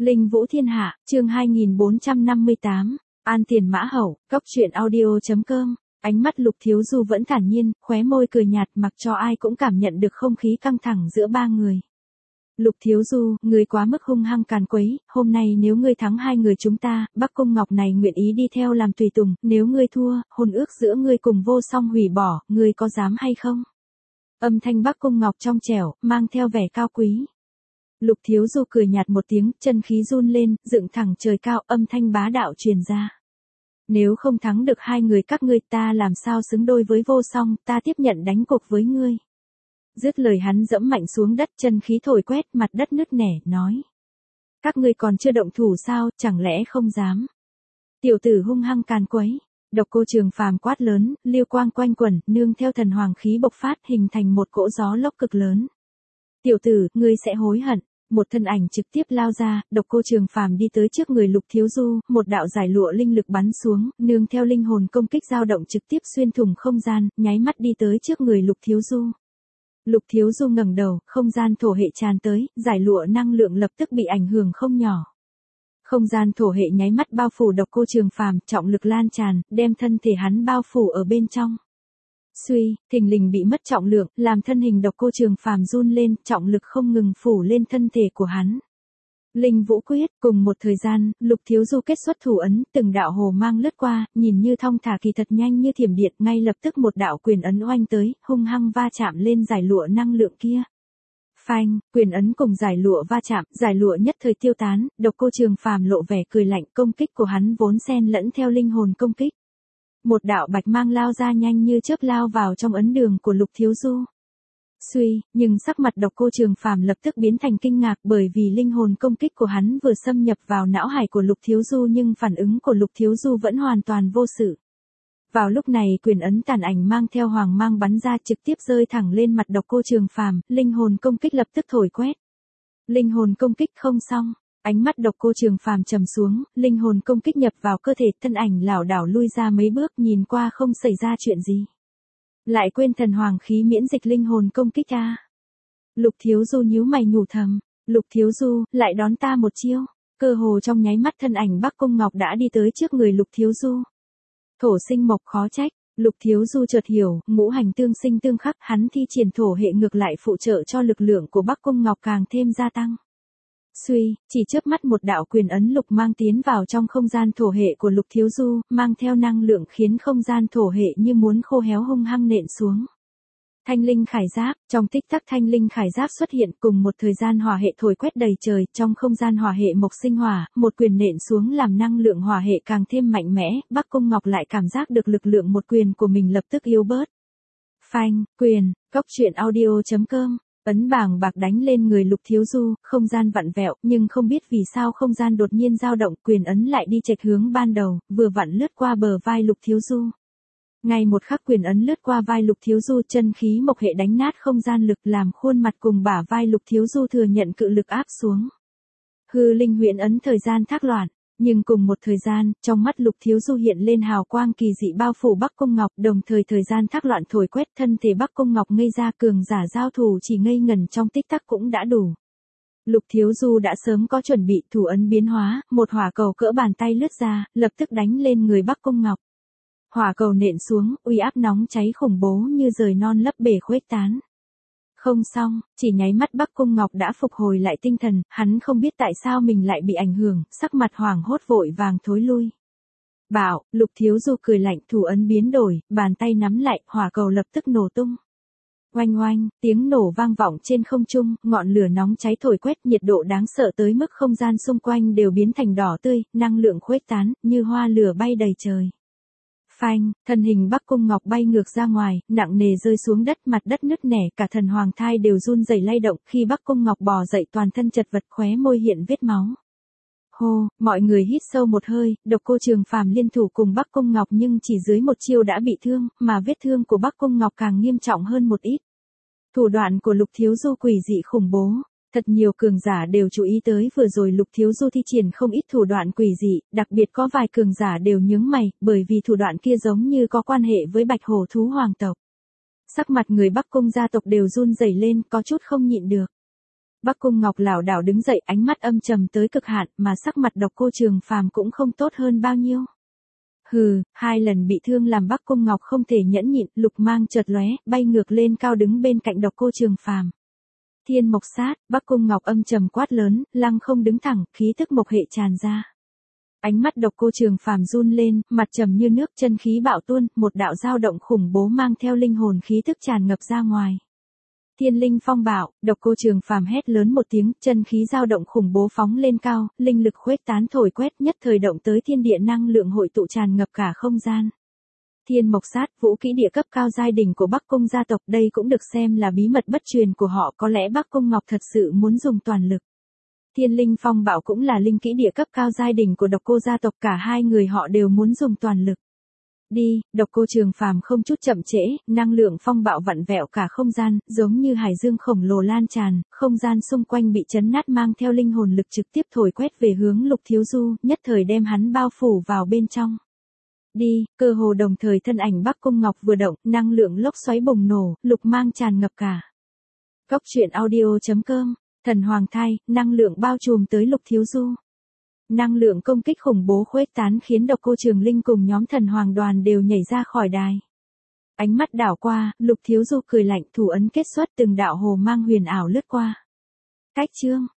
Linh Vũ Thiên Hạ, chương 2458, An Tiền Mã Hậu, Cốc truyện audio.com. Ánh mắt Lục Thiếu Du vẫn thản nhiên, khóe môi cười nhạt mặc cho ai cũng cảm nhận được không khí căng thẳng giữa ba người. Lục Thiếu Du, ngươi quá mức hung hăng càn quấy, hôm nay nếu ngươi thắng hai người chúng ta, Bắc Cung Ngọc này nguyện ý đi theo làm tùy tùng, nếu ngươi thua, hôn ước giữa ngươi cùng Vô Song hủy bỏ, ngươi có dám hay không? Âm thanh Bắc Cung Ngọc trong trẻo, mang theo vẻ cao quý. Lục Thiếu Du cười nhạt một tiếng, chân khí run lên, dựng thẳng trời cao, âm thanh bá đạo truyền ra. Nếu không thắng được hai người các ngươi ta làm sao xứng đôi với Vô Song, ta tiếp nhận đánh cuộc với ngươi. Dứt lời hắn dẫm mạnh xuống đất, chân khí thổi quét, mặt đất nứt nẻ, nói. Các ngươi còn chưa động thủ sao, chẳng lẽ không dám. Tiểu tử hung hăng càn quấy. Độc Cô Trường Phàm quát lớn, liêu quang quanh quẩn, nương theo thần hoàng khí bộc phát hình thành một cỗ gió lốc cực lớn. Tiểu tử, ngươi sẽ hối hận. Một thân ảnh trực tiếp lao ra, Độc Cô Trường Phàm đi tới trước người Lục Thiếu Du, một đạo giải lụa linh lực bắn xuống, nương theo linh hồn công kích dao động trực tiếp xuyên thủng không gian, nháy mắt đi tới trước người Lục Thiếu Du. Lục Thiếu Du ngẩng đầu, không gian thổ hệ tràn tới, giải lụa năng lượng lập tức bị ảnh hưởng không nhỏ. Không gian thổ hệ nháy mắt bao phủ Độc Cô Trường Phàm, trọng lực lan tràn, đem thân thể hắn bao phủ ở bên trong. Suy, thình lình bị mất trọng lượng, làm thân hình Độc Cô Trường Phàm run lên, trọng lực không ngừng phủ lên thân thể của hắn. Linh Vũ Quyết, cùng một thời gian, Lục Thiếu Du kết xuất thủ ấn, từng đạo hồ mang lướt qua, nhìn như thong thả kỳ thật nhanh như thiểm điện, ngay lập tức một đạo quyền ấn oanh tới, hung hăng va chạm lên giải lụa năng lượng kia. Phanh, quyền ấn cùng giải lụa va chạm, giải lụa nhất thời tiêu tán, Độc Cô Trường Phàm lộ vẻ cười lạnh, công kích của hắn vốn xen lẫn theo linh hồn công kích. Một đạo bạch mang lao ra nhanh như chớp lao vào trong ấn đường của Lục Thiếu Du. Suy, nhưng sắc mặt Độc Cô Trường Phàm lập tức biến thành kinh ngạc bởi vì linh hồn công kích của hắn vừa xâm nhập vào não hải của Lục Thiếu Du nhưng phản ứng của Lục Thiếu Du vẫn hoàn toàn vô sự. Vào lúc này quyền ấn tàn ảnh mang theo hoàng mang bắn ra trực tiếp rơi thẳng lên mặt Độc Cô Trường Phàm, linh hồn công kích lập tức thổi quét. Linh hồn công kích không xong. Ánh mắt Độc Cô Trường Phàm trầm xuống, linh hồn công kích nhập vào cơ thể, thân ảnh lảo đảo lui ra mấy bước, nhìn qua không xảy ra chuyện gì. Lại quên thần hoàng khí miễn dịch linh hồn công kích a. Lục Thiếu Du nhíu mày nhủ thầm, Lục Thiếu Du, lại đón ta một chiêu. Cơ hồ trong nháy mắt thân ảnh Bắc Cung Ngọc đã đi tới trước người Lục Thiếu Du. Thổ sinh mộc khó trách, Lục Thiếu Du chợt hiểu, ngũ hành tương sinh tương khắc, hắn thi triển thổ hệ ngược lại phụ trợ cho lực lượng của Bắc Cung Ngọc càng thêm gia tăng. Suy, chỉ chớp mắt một đạo quyền ấn lục mang tiến vào trong không gian thổ hệ của Lục Thiếu Du, mang theo năng lượng khiến không gian thổ hệ như muốn khô héo hung hăng nện xuống. Thanh linh khải giáp, trong tích tắc thanh linh khải giáp xuất hiện cùng một thời gian hỏa hệ thổi quét đầy trời, trong không gian hỏa hệ mộc sinh hỏa, một quyền nện xuống làm năng lượng hỏa hệ càng thêm mạnh mẽ, Bắc Cung Ngọc lại cảm giác được lực lượng một quyền của mình lập tức yếu bớt. Phanh, quyền, Cốc truyện audio.com. Ấn bảng bạc đánh lên người Lục Thiếu Du, không gian vặn vẹo, nhưng không biết vì sao không gian đột nhiên dao động, quyền ấn lại đi chệch hướng ban đầu, vừa vặn lướt qua bờ vai Lục Thiếu Du. Ngay một khắc quyền ấn lướt qua vai Lục Thiếu Du, chân khí mộc hệ đánh nát không gian lực làm khuôn mặt cùng bả vai Lục Thiếu Du thừa nhận cự lực áp xuống. Hư linh huyễn ấn thời gian thác loạn. Nhưng cùng một thời gian, trong mắt Lục Thiếu Du hiện lên hào quang kỳ dị bao phủ Bắc Cung Ngọc, đồng thời thời gian thác loạn thổi quét thân thể Bắc Cung Ngọc ngây ra, cường giả giao thủ chỉ ngây ngần trong tích tắc cũng đã đủ. Lục Thiếu Du đã sớm có chuẩn bị, thủ ấn biến hóa, một hỏa cầu cỡ bàn tay lướt ra, lập tức đánh lên người Bắc Cung Ngọc. Hỏa cầu nện xuống, uy áp nóng cháy khủng bố như rời non lấp bể khuếch tán. Không xong, chỉ nháy mắt Bắc Cung Ngọc đã phục hồi lại tinh thần, hắn không biết tại sao mình lại bị ảnh hưởng, sắc mặt hoảng hốt vội vàng thối lui. Bảo, Lục Thiếu Du cười lạnh, thủ ấn biến đổi, bàn tay nắm lại, hỏa cầu lập tức nổ tung. Oanh oanh, tiếng nổ vang vọng trên không trung, ngọn lửa nóng cháy thổi quét, nhiệt độ đáng sợ tới mức không gian xung quanh đều biến thành đỏ tươi, năng lượng khuếch tán, như hoa lửa bay đầy trời. Phanh, thân hình Bắc Cung Ngọc bay ngược ra ngoài, nặng nề rơi xuống đất, mặt đất nứt nẻ, cả thần hoàng thai đều run rẩy lay động, khi Bắc Cung Ngọc bò dậy toàn thân chật vật, khóe môi hiện vết máu. Hô, mọi người hít sâu một hơi, Độc Cô Trường Phàm liên thủ cùng Bắc Cung Ngọc nhưng chỉ dưới một chiêu đã bị thương, mà vết thương của Bắc Cung Ngọc càng nghiêm trọng hơn một ít. Thủ đoạn của Lục Thiếu Du quỷ dị khủng bố. Thật nhiều cường giả đều chú ý tới vừa rồi Lục Thiếu Du thi triển không ít thủ đoạn quỷ dị, đặc biệt có vài cường giả đều nhướng mày, bởi vì thủ đoạn kia giống như có quan hệ với Bạch Hổ thú hoàng tộc. Sắc mặt người Bắc Cung gia tộc đều run rẩy lên, có chút không nhịn được. Bắc Cung Ngọc lảo đảo đứng dậy, ánh mắt âm trầm tới cực hạn, mà sắc mặt Độc Cô Trường Phàm cũng không tốt hơn bao nhiêu. Hừ, 2 lần bị thương làm Bắc Cung Ngọc không thể nhẫn nhịn, lục mang chợt lóe, bay ngược lên cao đứng bên cạnh Độc Cô Trường Phàm. Thiên mộc sát, Bắc Cung Ngọc âm trầm quát lớn, lăng không đứng thẳng, khí tức mộc hệ tràn ra. Ánh mắt Độc Cô Trường Phàm run lên, mặt trầm như nước, chân khí bạo tuôn, một đạo dao động khủng bố mang theo linh hồn khí tức tràn ngập ra ngoài. Thiên linh phong bạo, Độc Cô Trường Phàm hét lớn một tiếng, chân khí dao động khủng bố phóng lên cao, linh lực khuếch tán thổi quét, nhất thời động tới thiên địa năng lượng hội tụ tràn ngập cả không gian. Thiên mộc sát, vũ kỹ địa cấp cao giai đỉnh của Bắc Cung gia tộc, đây cũng được xem là bí mật bất truyền của họ, có lẽ Bắc Cung Ngọc thật sự muốn dùng toàn lực. Thiên linh phong bạo cũng là linh kỹ địa cấp cao giai đỉnh của Độc Cô gia tộc, cả hai người họ đều muốn dùng toàn lực. Đi, Độc Cô Trường Phàm không chút chậm trễ, năng lượng phong bạo vặn vẹo cả không gian, giống như hải dương khổng lồ lan tràn, không gian xung quanh bị chấn nát mang theo linh hồn lực trực tiếp thổi quét về hướng Lục Thiếu Du, nhất thời đem hắn bao phủ vào bên trong. Đi, cơ hồ đồng thời thân ảnh Bắc Cung Ngọc vừa động, năng lượng lốc xoáy bùng nổ, lục mang tràn ngập cả. Cốc truyện audio.com, thần hoàng thai, năng lượng bao trùm tới Lục Thiếu Du. Năng lượng công kích khủng bố khuếch tán khiến Độc Cô Trường Linh cùng nhóm thần hoàng đoàn đều nhảy ra khỏi đài. Ánh mắt đảo qua, Lục Thiếu Du cười lạnh, thủ ấn kết xuất, từng đạo hồ mang huyền ảo lướt qua. Cách chương